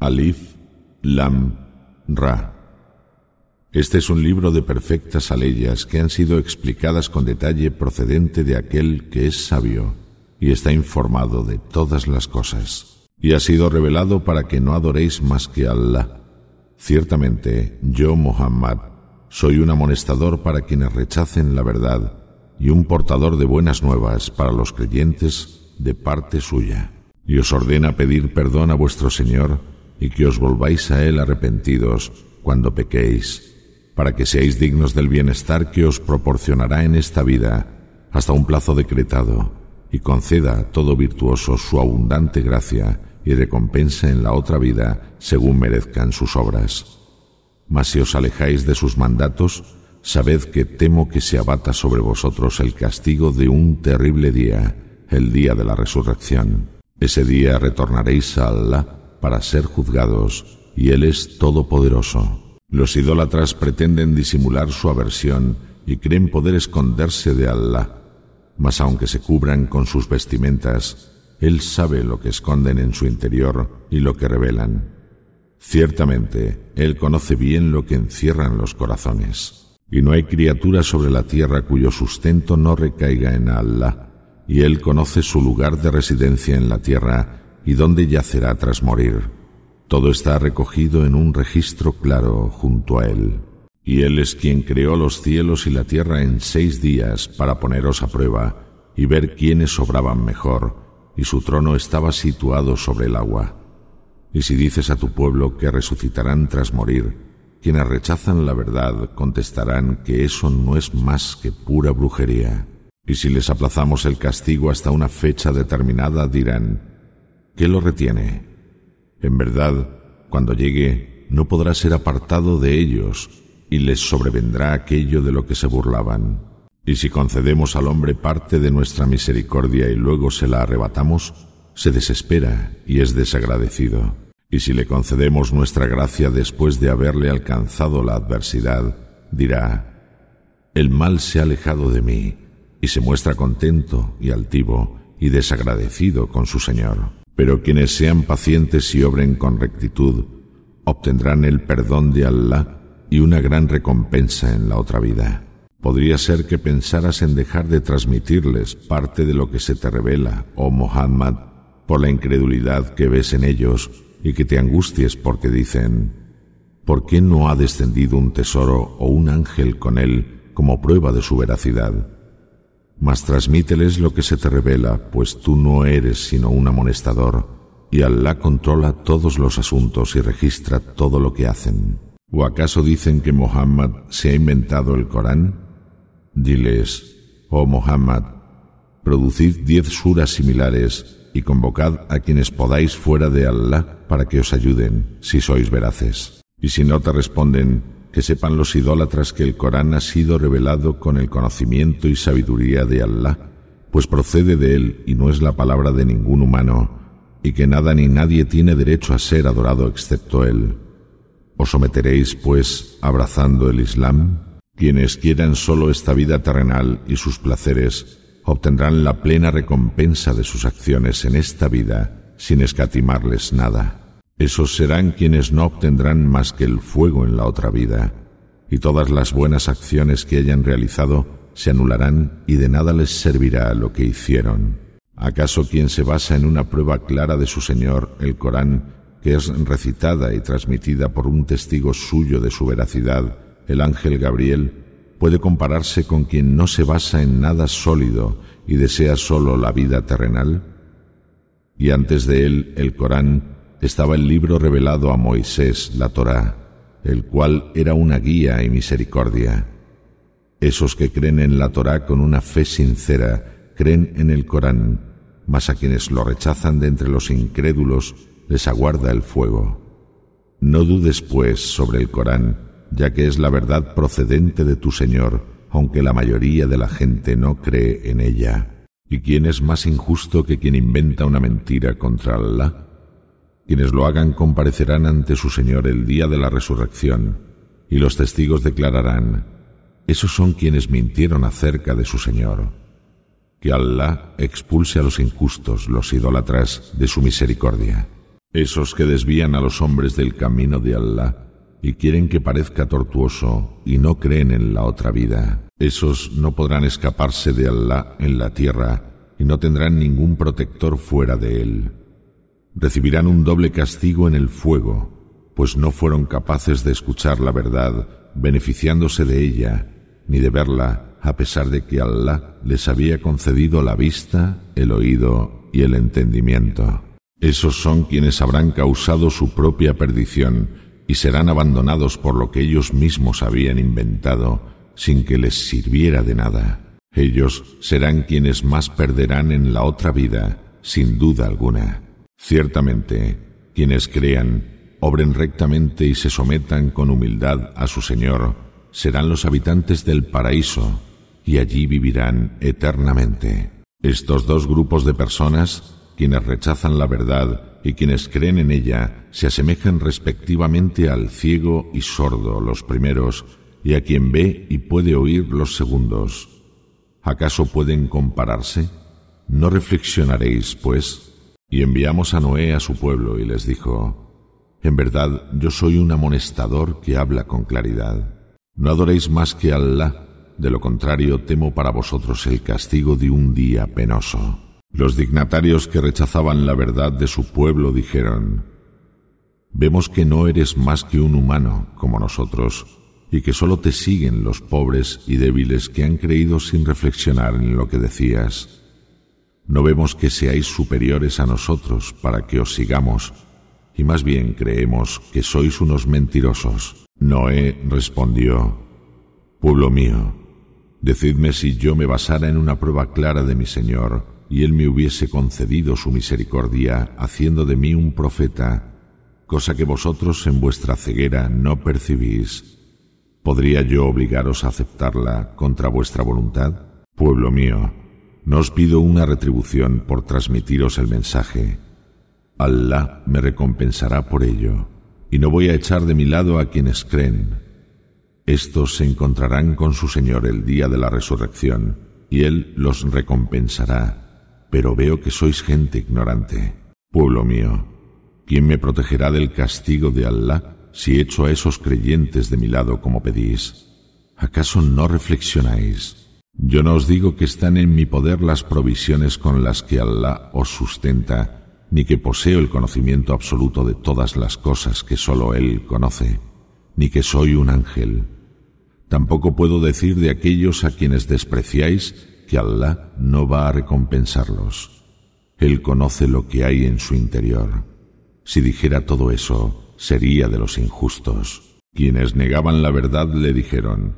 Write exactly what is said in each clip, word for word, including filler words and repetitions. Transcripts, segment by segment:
Alif, Lam, Ra. Este es un libro de perfectas aleyas que han sido explicadas con detalle procedente de aquel que es sabio y está informado de todas las cosas. Y ha sido revelado para que no adoréis más que a Allah. Ciertamente, yo, Muhammad, soy un amonestador para quienes rechacen la verdad y un portador de buenas nuevas para los creyentes de parte suya. Y os ordena pedir perdón a vuestro Señor y que os volváis a Él arrepentidos cuando pequéis, para que seáis dignos del bienestar que os proporcionará en esta vida hasta un plazo decretado, y conceda a todo virtuoso su abundante gracia y recompensa en la otra vida según merezcan sus obras. Mas si os alejáis de sus mandatos, sabed que temo que se abata sobre vosotros el castigo de un terrible día, el día de la resurrección. Ese día retornaréis a Allah para ser juzgados, y Él es todopoderoso. Los idólatras pretenden disimular su aversión y creen poder esconderse de Allah, mas aunque se cubran con sus vestimentas, Él sabe lo que esconden en su interior y lo que revelan. Ciertamente, Él conoce bien lo que encierran los corazones. Y no hay criatura sobre la tierra cuyo sustento no recaiga en Allah, y Él conoce su lugar de residencia en la tierra y dónde yacerá tras morir. Todo está recogido en un registro claro junto a Él. Y Él es quien creó los cielos y la tierra en seis días para poneros a prueba y ver quiénes obraban mejor, y su trono estaba situado sobre el agua. Y si dices a tu pueblo que resucitarán tras morir, quienes rechazan la verdad contestarán que eso no es más que pura brujería. Y si les aplazamos el castigo hasta una fecha determinada, dirán, ¿qué lo retiene? En verdad, cuando llegue, no podrá ser apartado de ellos, y les sobrevendrá aquello de lo que se burlaban. Y si concedemos al hombre parte de nuestra misericordia y luego se la arrebatamos, se desespera y es desagradecido. Y si le concedemos nuestra gracia después de haberle alcanzado la adversidad, dirá, el mal se ha alejado de mí, y se muestra contento y altivo y desagradecido con su Señor. Pero quienes sean pacientes y obren con rectitud, obtendrán el perdón de Allah y una gran recompensa en la otra vida. Podría ser que pensaras en dejar de transmitirles parte de lo que se te revela, oh Muhammad, por la incredulidad que ves en ellos y que te angusties porque dicen, ¿por qué no ha descendido un tesoro o un ángel con él como prueba de su veracidad? Mas transmíteles lo que se te revela, pues tú no eres sino un amonestador, y Allah controla todos los asuntos y registra todo lo que hacen. ¿O acaso dicen que Muhammad se ha inventado el Corán? Diles, oh Muhammad, producid diez suras similares y convocad a quienes podáis fuera de Allah para que os ayuden, si sois veraces. Y si no te responden, que sepan los idólatras que el Corán ha sido revelado con el conocimiento y sabiduría de Allah, pues procede de Él y no es la palabra de ningún humano, y que nada ni nadie tiene derecho a ser adorado excepto Él. ¿Os someteréis, pues, abrazando el Islam? Quienes quieran solo esta vida terrenal y sus placeres, obtendrán la plena recompensa de sus acciones en esta vida, sin escatimarles nada. Esos serán quienes no obtendrán más que el fuego en la otra vida, y todas las buenas acciones que hayan realizado se anularán y de nada les servirá lo que hicieron. ¿Acaso quien se basa en una prueba clara de su Señor, el Corán, que es recitada y transmitida por un testigo suyo de su veracidad, el ángel Gabriel, puede compararse con quien no se basa en nada sólido y desea solo la vida terrenal? Y antes de él, el Corán, estaba el libro revelado a Moisés, la Torá, el cual era una guía y misericordia. Esos que creen en la Torá con una fe sincera, creen en el Corán, mas a quienes lo rechazan de entre los incrédulos les aguarda el fuego. No dudes, pues, sobre el Corán, ya que es la verdad procedente de tu Señor, aunque la mayoría de la gente no cree en ella. ¿Y quién es más injusto que quien inventa una mentira contra Allah? Quienes lo hagan comparecerán ante su Señor el día de la resurrección, y los testigos declararán, esos son quienes mintieron acerca de su Señor. Que Allah expulse a los injustos, los idólatras, de su misericordia. Esos que desvían a los hombres del camino de Allah y quieren que parezca tortuoso y no creen en la otra vida, esos no podrán escaparse de Allah en la tierra y no tendrán ningún protector fuera de él. Recibirán un doble castigo en el fuego, pues no fueron capaces de escuchar la verdad, beneficiándose de ella, ni de verla, a pesar de que Allah les había concedido la vista, el oído y el entendimiento. Esos son quienes habrán causado su propia perdición y serán abandonados por lo que ellos mismos habían inventado, sin que les sirviera de nada. Ellos serán quienes más perderán en la otra vida, sin duda alguna. Ciertamente, quienes crean, obren rectamente y se sometan con humildad a su Señor, serán los habitantes del paraíso, y allí vivirán eternamente. Estos dos grupos de personas, quienes rechazan la verdad y quienes creen en ella, se asemejan respectivamente al ciego y sordo, los primeros, y a quien ve y puede oír, los segundos. ¿Acaso pueden compararse? ¿No reflexionaréis, pues? Y enviamos a Noé a su pueblo y les dijo: en verdad, yo soy un amonestador que habla con claridad. No adoréis más que a Allah, de lo contrario temo para vosotros el castigo de un día penoso. Los dignatarios que rechazaban la verdad de su pueblo dijeron: vemos que no eres más que un humano como nosotros, y que solo te siguen los pobres y débiles que han creído sin reflexionar en lo que decías. No vemos que seáis superiores a nosotros para que os sigamos, y más bien creemos que sois unos mentirosos. Noé respondió: pueblo mío, decidme si yo me basara en una prueba clara de mi Señor, y Él me hubiese concedido su misericordia, haciendo de mí un profeta, cosa que vosotros en vuestra ceguera no percibís. ¿Podría yo obligaros a aceptarla contra vuestra voluntad? Pueblo mío, no os pido una retribución por transmitiros el mensaje. Allah me recompensará por ello, y no voy a echar de mi lado a quienes creen. Estos se encontrarán con su Señor el día de la resurrección, y Él los recompensará, pero veo que sois gente ignorante. Pueblo mío, ¿quién me protegerá del castigo de Allah si echo a esos creyentes de mi lado como pedís? ¿Acaso no reflexionáis? Yo no os digo que están en mi poder las provisiones con las que Allah os sustenta, ni que poseo el conocimiento absoluto de todas las cosas que sólo Él conoce, ni que soy un ángel. Tampoco puedo decir de aquellos a quienes despreciáis que Allah no va a recompensarlos. Él conoce lo que hay en su interior. Si dijera todo eso, sería de los injustos. Quienes negaban la verdad le dijeron: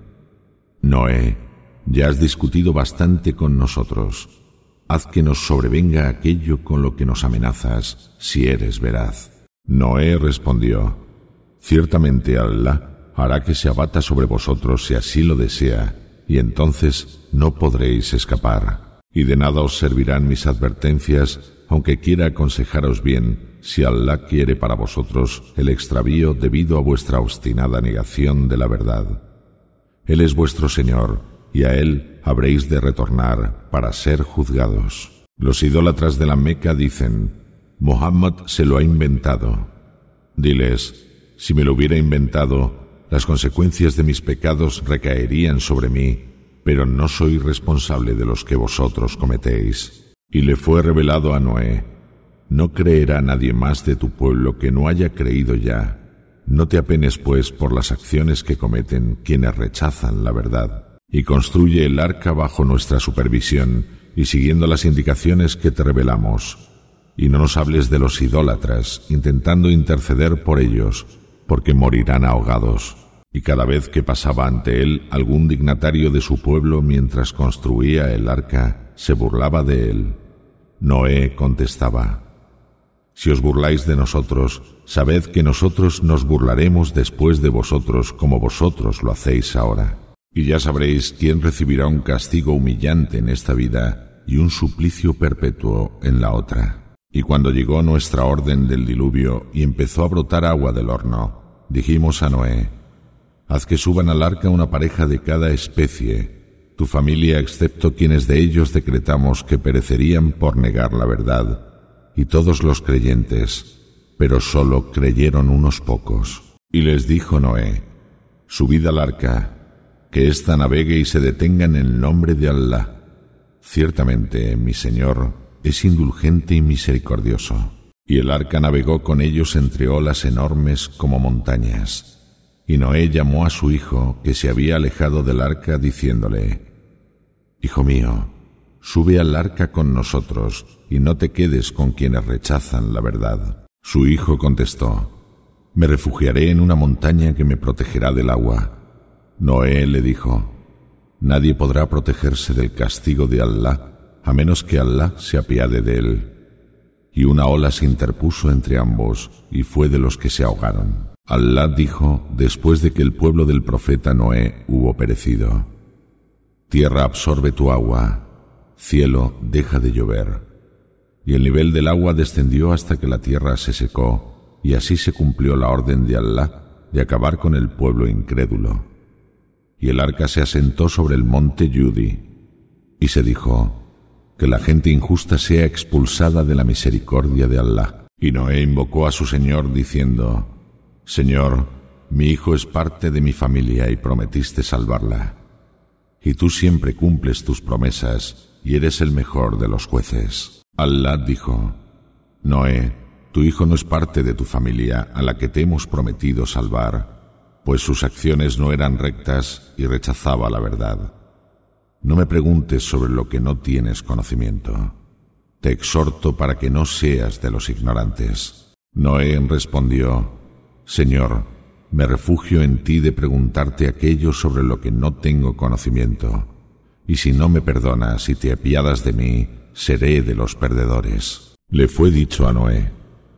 Noé, ya has discutido bastante con nosotros. Haz que nos sobrevenga aquello con lo que nos amenazas, si eres veraz. Noé respondió: ciertamente Allah hará que se abata sobre vosotros si así lo desea, y entonces no podréis escapar. Y de nada os servirán mis advertencias, aunque quiera aconsejaros bien, si Allah quiere para vosotros el extravío debido a vuestra obstinada negación de la verdad. Él es vuestro Señor, y a Él habréis de retornar para ser juzgados. Los idólatras de la Meca dicen: Muhammad se lo ha inventado. Diles: si me lo hubiera inventado, las consecuencias de mis pecados recaerían sobre mí, pero no soy responsable de los que vosotros cometéis. Y le fue revelado a Noé: no creerá nadie más de tu pueblo que no haya creído ya. No te apenes, pues, por las acciones que cometen quienes rechazan la verdad. Y construye el arca bajo nuestra supervisión y siguiendo las indicaciones que te revelamos. Y no nos hables de los idólatras, intentando interceder por ellos, porque morirán ahogados. Y cada vez que pasaba ante él algún dignatario de su pueblo mientras construía el arca, se burlaba de él. Noé contestaba: si os burláis de nosotros, sabed que nosotros nos burlaremos después de vosotros como vosotros lo hacéis ahora. Y ya sabréis quién recibirá un castigo humillante en esta vida y un suplicio perpetuo en la otra. Y cuando llegó nuestra orden del diluvio y empezó a brotar agua del horno, dijimos a Noé: haz que suban al arca una pareja de cada especie, tu familia excepto quienes de ellos decretamos que perecerían por negar la verdad, y todos los creyentes. pero solo creyeron unos pocos. Y les dijo Noé: subid al arca, que ésta navegue y se detenga en el nombre de Alá. Ciertamente, mi Señor es indulgente y misericordioso. Y el arca navegó con ellos entre olas enormes como montañas. Y Noé llamó a su hijo, que se había alejado del arca, diciéndole: hijo mío, sube al arca con nosotros, y no te quedes con quienes rechazan la verdad. Su hijo contestó: me refugiaré en una montaña que me protegerá del agua. Noé le dijo: nadie podrá protegerse del castigo de Alá, a menos que Alá se apiade de él. Y una ola se interpuso entre ambos, y fue de los que se ahogaron. Alá dijo, después de que el pueblo del profeta Noé hubo perecido: tierra, absorbe tu agua; cielo, deja de llover. Y el nivel del agua descendió hasta que la tierra se secó, y así se cumplió la orden de Alá de acabar con el pueblo incrédulo. Y el arca se asentó sobre el monte Yudi, y se dijo: que la gente injusta sea expulsada de la misericordia de Alá. Y Noé invocó a su Señor diciendo: Señor, mi hijo es parte de mi familia y prometiste salvarla. Y tú siempre cumples tus promesas y eres el mejor de los jueces. Alá dijo: Noé, tu hijo no es parte de tu familia a la que te hemos prometido salvar, pues sus acciones no eran rectas y rechazaba la verdad. No me preguntes sobre lo que no tienes conocimiento. Te exhorto para que no seas de los ignorantes. Noé respondió: Señor, me refugio en ti de preguntarte aquello sobre lo que no tengo conocimiento. Y si no me perdonas y te apiadas de mí, seré de los perdedores. Le fue dicho a Noé: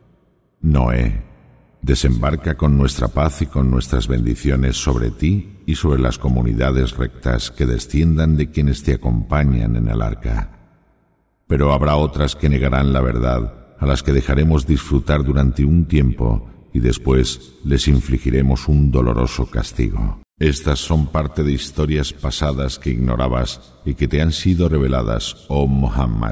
Noé, desembarca con nuestra paz y con nuestras bendiciones sobre ti y sobre las comunidades rectas que desciendan de quienes te acompañan en el arca. Pero habrá otras que negarán la verdad, a las que dejaremos disfrutar durante un tiempo y después les infligiremos un doloroso castigo. Estas son parte de historias pasadas que ignorabas y que te han sido reveladas, oh Muhammad.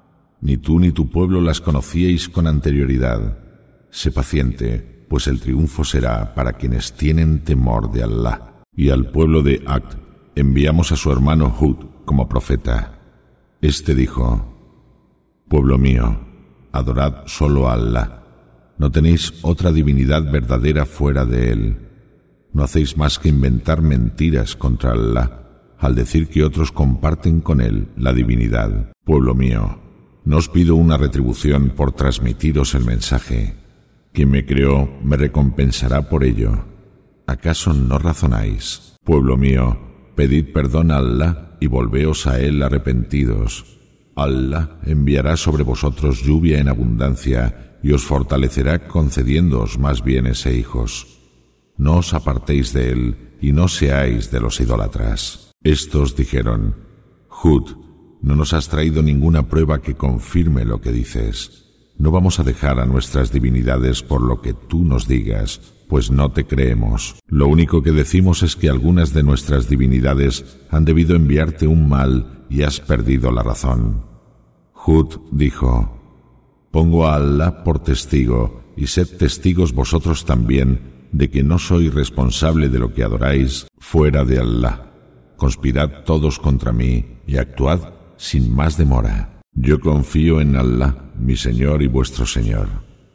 Ni tú ni tu pueblo las conocíais con anterioridad. Sé paciente, pues el triunfo será para quienes tienen temor de Alá. Y al pueblo de Ad enviamos a su hermano Hud como profeta. Este dijo: Pueblo mío, adorad solo a Alá. No tenéis otra divinidad verdadera fuera de él. No hacéis más que inventar mentiras contra Alá al decir que otros comparten con él la divinidad. Pueblo mío, no os pido una retribución por transmitiros el mensaje. Quien me creó me recompensará por ello. ¿Acaso no razonáis? Pueblo mío, pedid perdón a Alá y volveos a él arrepentidos. Alá enviará sobre vosotros lluvia en abundancia y os fortalecerá concediéndoos más bienes e hijos. No os apartéis de él y no seáis de los idólatras. Estos dijeron: Hud, no nos has traído ninguna prueba que confirme lo que dices. No vamos a dejar a nuestras divinidades por lo que tú nos digas, pues no te creemos. Lo único que decimos es que algunas de nuestras divinidades han debido enviarte un mal y has perdido la razón. Hud dijo: Pongo a Alá por testigo, y sed testigos vosotros también, de que no soy responsable de lo que adoráis fuera de Alá. Conspirad todos contra mí, y actuad sin más demora. Yo confío en Alá, mi Señor y vuestro Señor.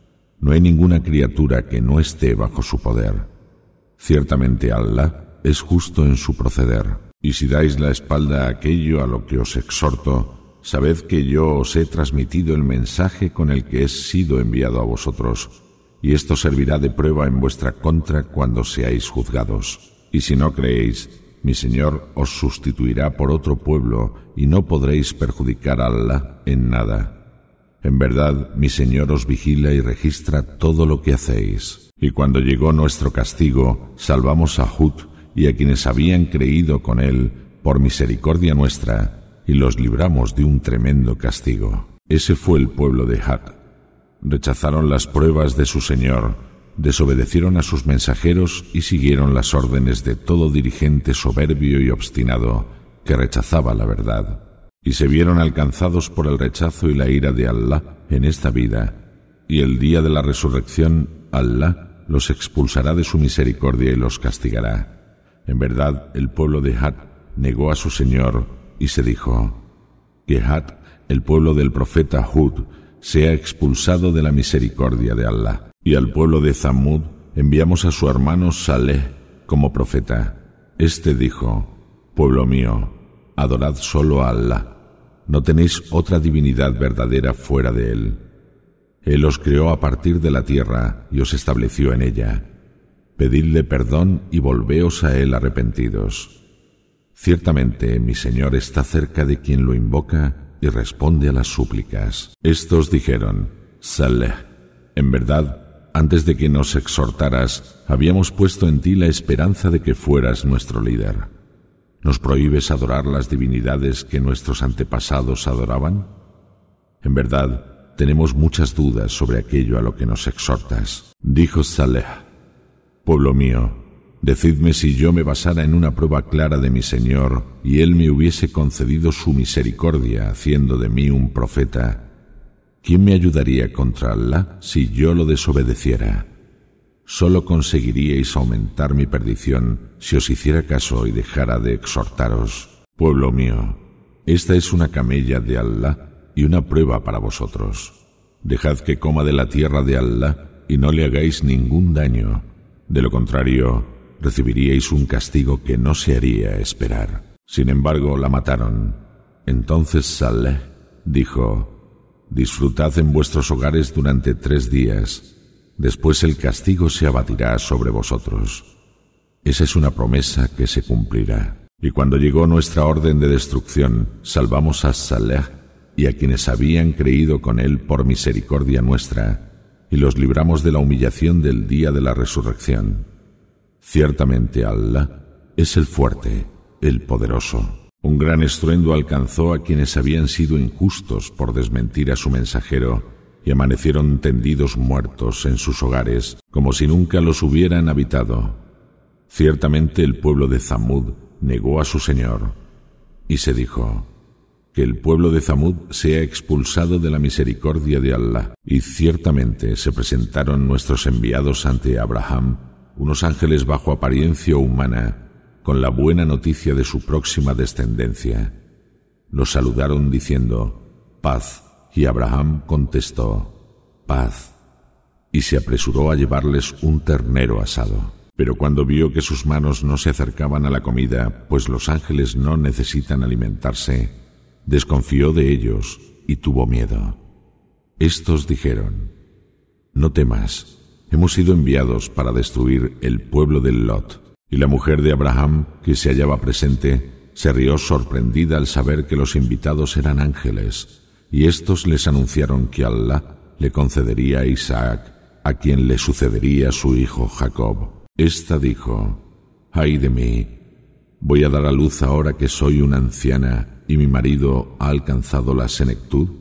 No hay ninguna criatura que no esté bajo su poder. Ciertamente Alá es justo en su proceder. Y si dais la espalda a aquello a lo que os exhorto, sabed que yo os he transmitido el mensaje con el que he sido enviado a vosotros, y esto servirá de prueba en vuestra contra cuando seáis juzgados. Y si no creéis, mi Señor os sustituirá por otro pueblo y no podréis perjudicar a Alá en nada. En verdad, mi Señor os vigila y registra todo lo que hacéis. Y cuando llegó nuestro castigo, salvamos a Hud y a quienes habían creído con él por misericordia nuestra, y los libramos de un tremendo castigo. Ese fue el pueblo de Had. Rechazaron las pruebas de su Señor, desobedecieron a sus mensajeros y siguieron las órdenes de todo dirigente soberbio y obstinado que rechazaba la verdad. Y se vieron alcanzados por el rechazo y la ira de Alá en esta vida, y el día de la resurrección, Alá los expulsará de su misericordia y los castigará. En verdad, el pueblo de Had negó a su Señor y se dijo: que Had, el pueblo del profeta Hud, sea expulsado de la misericordia de Alá. Y al pueblo de Zamud enviamos a su hermano Saleh como profeta. Este dijo: pueblo mío, adorad solo a Alá. No tenéis otra divinidad verdadera fuera de Él. Él os creó a partir de la tierra y os estableció en ella. Pedidle perdón y volveos a Él arrepentidos. Ciertamente mi Señor está cerca de quien lo invoca y responde a las súplicas. Estos dijeron: Saleh, en verdad, antes de que nos exhortaras, habíamos puesto en ti la esperanza de que fueras nuestro líder. ¿Nos prohíbes adorar las divinidades que nuestros antepasados adoraban? En verdad, tenemos muchas dudas sobre aquello a lo que nos exhortas. Dijo Saleh: pueblo mío, decidme si yo me basara en una prueba clara de mi Señor y Él me hubiese concedido su misericordia haciendo de mí un profeta, ¿quién me ayudaría contra Alá si yo lo desobedeciera? Solo conseguiríais aumentar mi perdición si os hiciera caso y dejara de exhortaros. Pueblo mío, esta es una camella de Alá y una prueba para vosotros. Dejad que coma de la tierra de Alá y no le hagáis ningún daño. De lo contrario, recibiríais un castigo que no se haría esperar. Sin embargo, la mataron. Entonces Saleh dijo: disfrutad en vuestros hogares durante tres días. Después el castigo se abatirá sobre vosotros. Esa es una promesa que se cumplirá. Y cuando llegó nuestra orden de destrucción, salvamos a Saleh y a quienes habían creído con él por misericordia nuestra, y los libramos de la humillación del día de la resurrección. Ciertamente Alá es el fuerte, el poderoso. Un gran estruendo alcanzó a quienes habían sido injustos por desmentir a su mensajero, y amanecieron tendidos muertos en sus hogares, como si nunca los hubieran habitado. Ciertamente el pueblo de Zamud negó a su Señor, y se dijo: que el pueblo de Zamud sea expulsado de la misericordia de Alá. Y ciertamente se presentaron nuestros enviados ante Abraham, unos ángeles bajo apariencia humana, con la buena noticia de su próxima descendencia. Los saludaron diciendo: paz. Y Abraham contestó: paz, y se apresuró a llevarles un ternero asado. Pero cuando vio que sus manos no se acercaban a la comida, pues los ángeles no necesitan alimentarse, desconfió de ellos y tuvo miedo. Estos dijeron: no temas, hemos sido enviados para destruir el pueblo de Lot. Y la mujer de Abraham, que se hallaba presente, se rió sorprendida al saber que los invitados eran ángeles. Y estos les anunciaron que Alá le concedería a Isaac, a quien le sucedería su hijo Jacob. Esta dijo: ay de mí, ¿voy a dar a luz ahora que soy una anciana y mi marido ha alcanzado la senectud?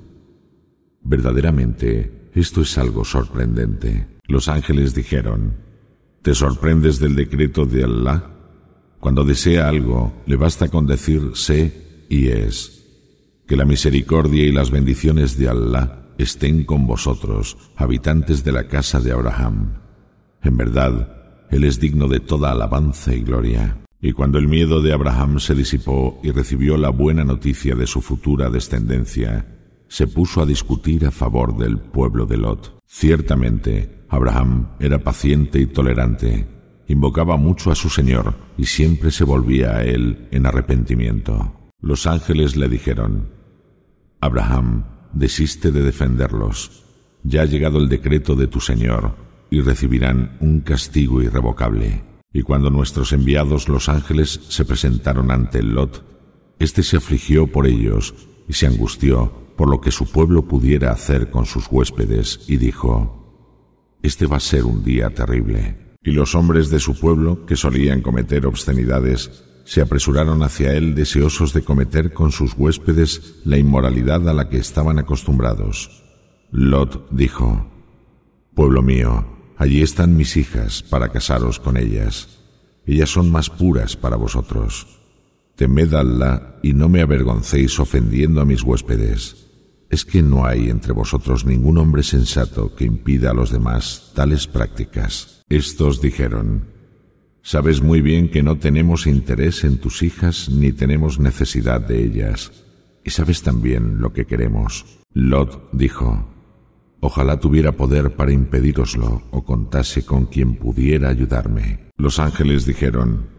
Verdaderamente, esto es algo sorprendente. Los ángeles dijeron: ¿te sorprendes del decreto de Alá? Cuando desea algo, le basta con decir sé y es. Que la misericordia y las bendiciones de Alá estén con vosotros, habitantes de la casa de Abraham. En verdad, Él es digno de toda alabanza y gloria. Y cuando el miedo de Abraham se disipó y recibió la buena noticia de su futura descendencia, se puso a discutir a favor del pueblo de Lot. Ciertamente, Abraham era paciente y tolerante, invocaba mucho a su Señor y siempre se volvía a Él en arrepentimiento. Los ángeles le dijeron: Abraham, desiste de defenderlos. Ya ha llegado el decreto de tu Señor, y recibirán un castigo irrevocable. Y cuando nuestros enviados los ángeles se presentaron ante Lot, éste se afligió por ellos y se angustió por lo que su pueblo pudiera hacer con sus huéspedes, y dijo: este va a ser un día terrible. Y los hombres de su pueblo, que solían cometer obscenidades, se apresuraron hacia él deseosos de cometer con sus huéspedes la inmoralidad a la que estaban acostumbrados. Lot dijo: pueblo mío, allí están mis hijas para casaros con ellas. Ellas son más puras para vosotros. Temed a Alá y no me avergoncéis ofendiendo a mis huéspedes. ¿Es que no hay entre vosotros ningún hombre sensato que impida a los demás tales prácticas? Estos dijeron: Sabes muy bien que no tenemos interés en tus hijas ni tenemos necesidad de ellas, y sabes también lo que queremos. Lot dijo: Ojalá tuviera poder para impedíroslo o contase con quien pudiera ayudarme. Los ángeles dijeron: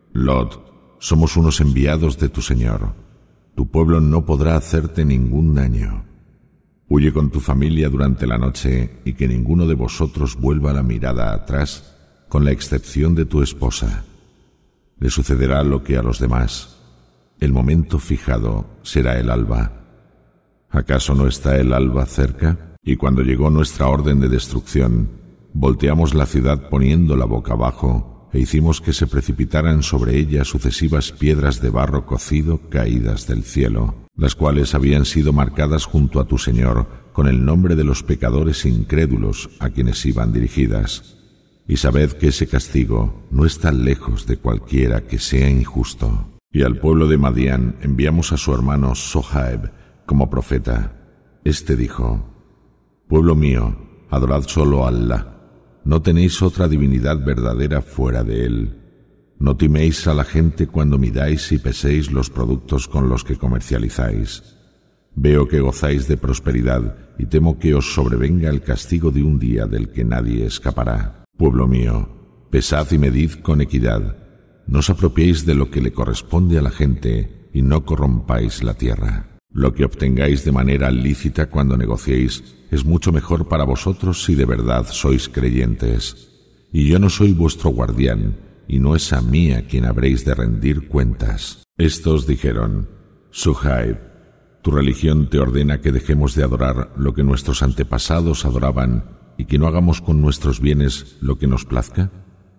Lot, somos unos enviados de tu Señor. Tu pueblo no podrá hacerte ningún daño. Huye con tu familia durante la noche y que ninguno de vosotros vuelva la mirada atrás, con la excepción de tu esposa. Le sucederá lo que a los demás. El momento fijado será el alba. ¿Acaso no está el alba cerca? Y cuando llegó nuestra orden de destrucción, volteamos la ciudad poniéndola boca abajo e hicimos que se precipitaran sobre ella sucesivas piedras de barro cocido caídas del cielo, las cuales habían sido marcadas junto a tu Señor con el nombre de los pecadores incrédulos a quienes iban dirigidas. Y sabed que ese castigo no está lejos de cualquiera que sea injusto. Y al pueblo de Madián enviamos a su hermano Sohaib como profeta. Este dijo: Pueblo mío, adorad solo a Allah. No tenéis otra divinidad verdadera fuera de él. No timéis a la gente cuando midáis y peséis los productos con los que comercializáis. Veo que gozáis de prosperidad y temo que os sobrevenga el castigo de un día del que nadie escapará. Pueblo mío, pesad y medid con equidad. No os apropiéis de lo que le corresponde a la gente y no corrompáis la tierra. Lo que obtengáis de manera lícita cuando negociéis es mucho mejor para vosotros si de verdad sois creyentes. Y yo no soy vuestro guardián, y no es a mí a quien habréis de rendir cuentas. Estos dijeron: Suhaib, tu religión te ordena que dejemos de adorar lo que nuestros antepasados adoraban y que no hagamos con nuestros bienes lo que nos plazca.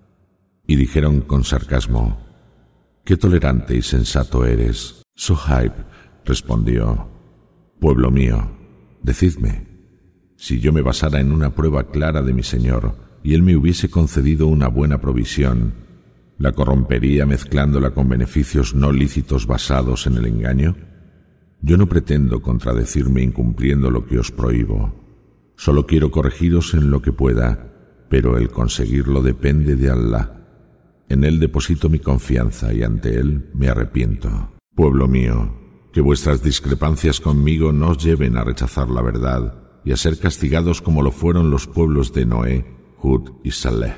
Y dijeron con sarcasmo: Qué tolerante y sensato eres. Suhaib respondió: Pueblo mío, decidme, si yo me basara en una prueba clara de mi Señor y Él me hubiese concedido una buena provisión, ¿la corrompería mezclándola con beneficios no lícitos basados en el engaño? Yo no pretendo contradecirme incumpliendo lo que os prohíbo. Solo quiero corregiros en lo que pueda, pero el conseguirlo depende de Allah. En Él deposito mi confianza y ante Él me arrepiento. Pueblo mío, que vuestras discrepancias conmigo no os lleven a rechazar la verdad y a ser castigados como lo fueron los pueblos de Noé, Hud y Saleh.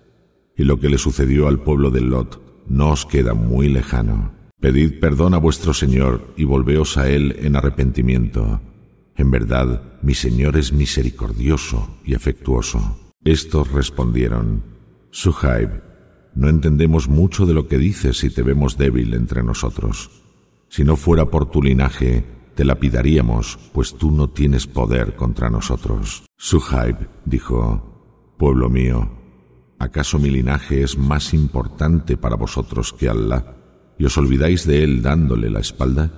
Y lo que le sucedió al pueblo de Lot no os queda muy lejano. Pedid perdón a vuestro Señor y volveos a Él en arrepentimiento. En verdad, mi Señor es misericordioso y afectuoso. Estos respondieron: Suhaib, no entendemos mucho de lo que dices y te vemos débil entre nosotros. Si no fuera por tu linaje, te lapidaríamos, pues tú no tienes poder contra nosotros. Suhaib dijo: Pueblo mío, ¿acaso mi linaje es más importante para vosotros que Allah, y os olvidáis de él dándole la espalda?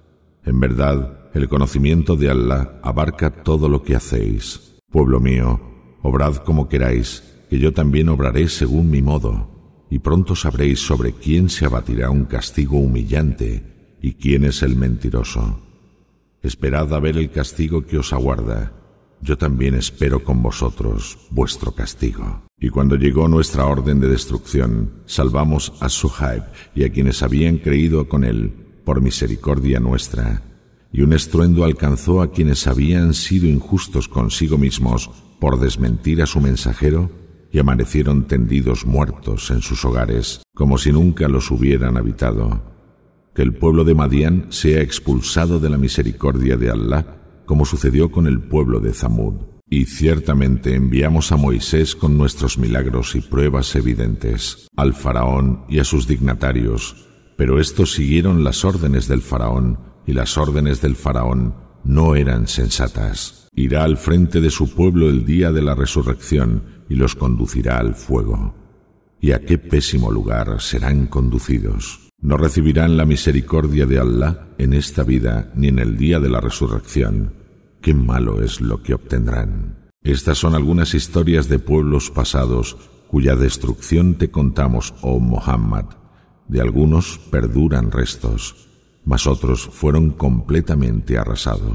En verdad, el conocimiento de Allah abarca todo lo que hacéis. Pueblo mío, obrad como queráis, que yo también obraré según mi modo, y pronto sabréis sobre quién se abatirá un castigo humillante y quién es el mentiroso. Esperad a ver el castigo que os aguarda. Yo también espero con vosotros vuestro castigo. Y cuando llegó nuestra orden de destrucción, salvamos a Suhaib y a quienes habían creído con él, por misericordia nuestra. Y un estruendo alcanzó a quienes habían sido injustos consigo mismos por desmentir a su mensajero, y amanecieron tendidos muertos en sus hogares, como si nunca los hubieran habitado. Que el pueblo de Madián sea expulsado de la misericordia de Allah, como sucedió con el pueblo de Zamud. Y ciertamente enviamos a Moisés con nuestros milagros y pruebas evidentes al faraón y a sus dignatarios, pero estos siguieron las órdenes del faraón, y las órdenes del faraón no eran sensatas. Irá al frente de su pueblo el día de la resurrección y los conducirá al fuego. ¿Y a qué pésimo lugar serán conducidos? No recibirán la misericordia de Allah en esta vida ni en el día de la resurrección. Qué malo es lo que obtendrán. Estas son algunas historias de pueblos pasados cuya destrucción te contamos, oh Muhammad. De algunos perduran restos, mas otros fueron completamente arrasados.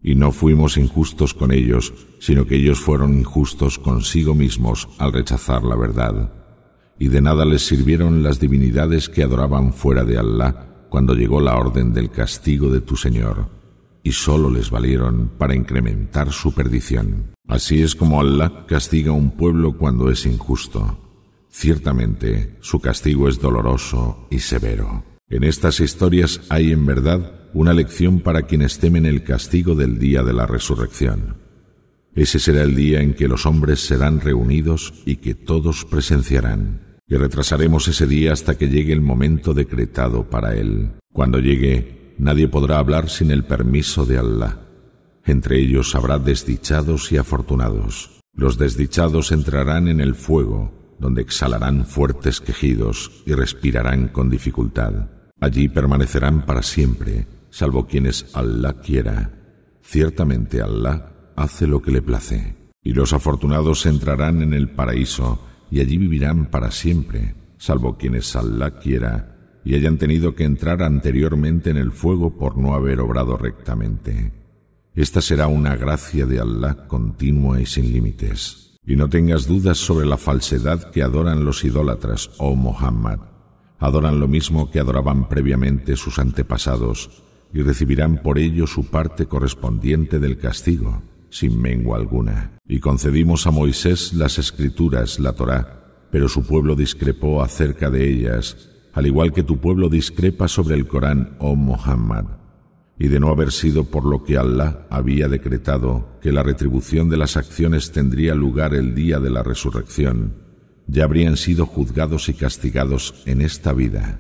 Y no fuimos injustos con ellos, sino que ellos fueron injustos consigo mismos al rechazar la verdad. Y de nada les sirvieron las divinidades que adoraban fuera de Allah cuando llegó la orden del castigo de tu Señor, y sólo les valieron para incrementar su perdición. Así es como Allah castiga a un pueblo cuando es injusto. Ciertamente, su castigo es doloroso y severo. En estas historias hay en verdad una lección para quienes temen el castigo del día de la resurrección. Ese será el día en que los hombres serán reunidos y que todos presenciarán. Y retrasaremos ese día hasta que llegue el momento decretado para él. Cuando llegue, nadie podrá hablar sin el permiso de Allah. Entre ellos habrá desdichados y afortunados. Los desdichados entrarán en el fuego, donde exhalarán fuertes quejidos y respirarán con dificultad. Allí permanecerán para siempre, salvo quienes Allah quiera. Ciertamente Allah hace lo que le place. Y los afortunados entrarán en el paraíso y allí vivirán para siempre, salvo quienes Allah quiera y hayan tenido que entrar anteriormente en el fuego por no haber obrado rectamente. Esta será una gracia de Allah continua y sin límites. Y no tengas dudas sobre la falsedad que adoran los idólatras, oh Muhammad. Adoran lo mismo que adoraban previamente sus antepasados, y recibirán por ello su parte correspondiente del castigo, sin mengua alguna. Y concedimos a Moisés las escrituras, la Torá, pero su pueblo discrepó acerca de ellas, al igual que tu pueblo discrepa sobre el Corán, oh Muhammad. Y de no haber sido por lo que Allah había decretado, que la retribución de las acciones tendría lugar el día de la resurrección, ya habrían sido juzgados y castigados en esta vida.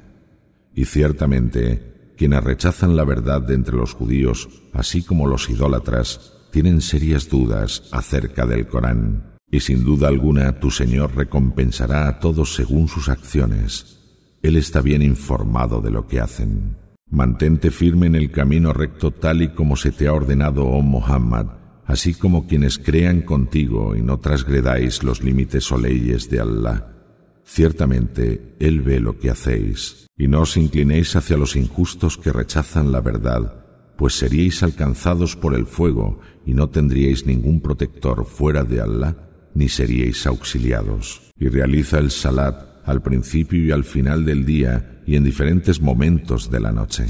Y ciertamente, quienes rechazan la verdad de entre los judíos, así como los idólatras, tienen serias dudas acerca del Corán. Y sin duda alguna tu Señor recompensará a todos según sus acciones. Él está bien informado de lo que hacen. Mantente firme en el camino recto tal y como se te ha ordenado, oh Muhammad, así como quienes crean contigo y no transgredáis los límites o leyes de Allah. Ciertamente, Él ve lo que hacéis. Y no os inclinéis hacia los injustos que rechazan la verdad, pues seríais alcanzados por el fuego y no tendríais ningún protector fuera de Allah, ni seríais auxiliados. Y realiza el salat al principio y al final del día y en diferentes momentos de la noche.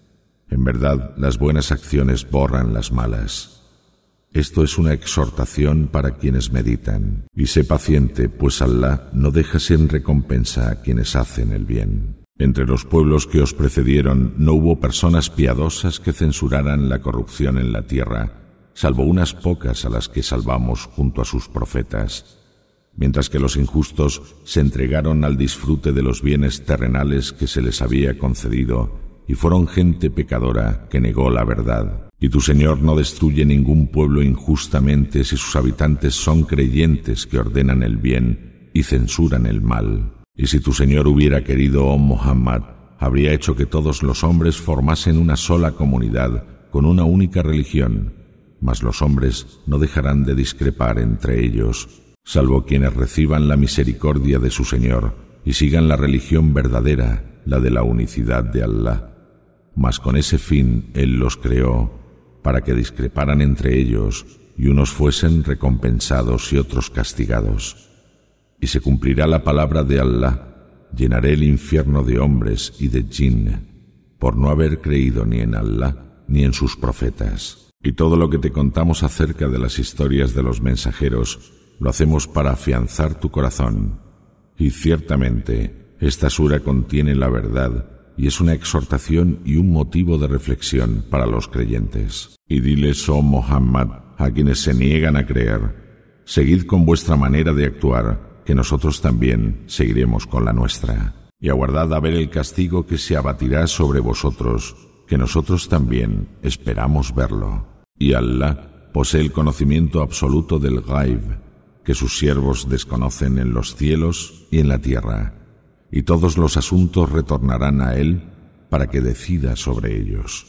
En verdad, las buenas acciones borran las malas. Esto es una exhortación para quienes meditan. Y sé paciente, pues Allah no deja sin recompensa a quienes hacen el bien. Entre los pueblos que os precedieron no hubo personas piadosas que censuraran la corrupción en la tierra, salvo unas pocas a las que salvamos junto a sus profetas. Mientras que los injustos se entregaron al disfrute de los bienes terrenales que se les había concedido y fueron gente pecadora que negó la verdad. Y tu Señor no destruye ningún pueblo injustamente si sus habitantes son creyentes que ordenan el bien y censuran el mal. Y si tu Señor hubiera querido, oh Muhammad, habría hecho que todos los hombres formasen una sola comunidad con una única religión, mas los hombres no dejarán de discrepar entre ellos, salvo quienes reciban la misericordia de su Señor y sigan la religión verdadera, la de la unicidad de Allah. Mas con ese fin Él los creó, para que discreparan entre ellos y unos fuesen recompensados y otros castigados. Y se cumplirá la palabra de Allah: llenaré el infierno de hombres y de jinn, por no haber creído ni en Allah ni en sus profetas. Y todo lo que te contamos acerca de las historias de los mensajeros lo hacemos para afianzar tu corazón. Y ciertamente, esta sura contiene la verdad y es una exhortación y un motivo de reflexión para los creyentes. Y diles, oh Muhammad, a quienes se niegan a creer: seguid con vuestra manera de actuar, que nosotros también seguiremos con la nuestra. Y aguardad a ver el castigo que se abatirá sobre vosotros, que nosotros también esperamos verlo. Y Allah posee el conocimiento absoluto del Ghaib, que sus siervos desconocen en los cielos y en la tierra, y todos los asuntos retornarán a Él para que decida sobre ellos.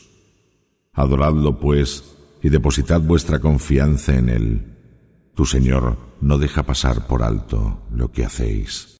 Adoradlo, pues, y depositad vuestra confianza en Él. Tu Señor no deja pasar por alto lo que hacéis.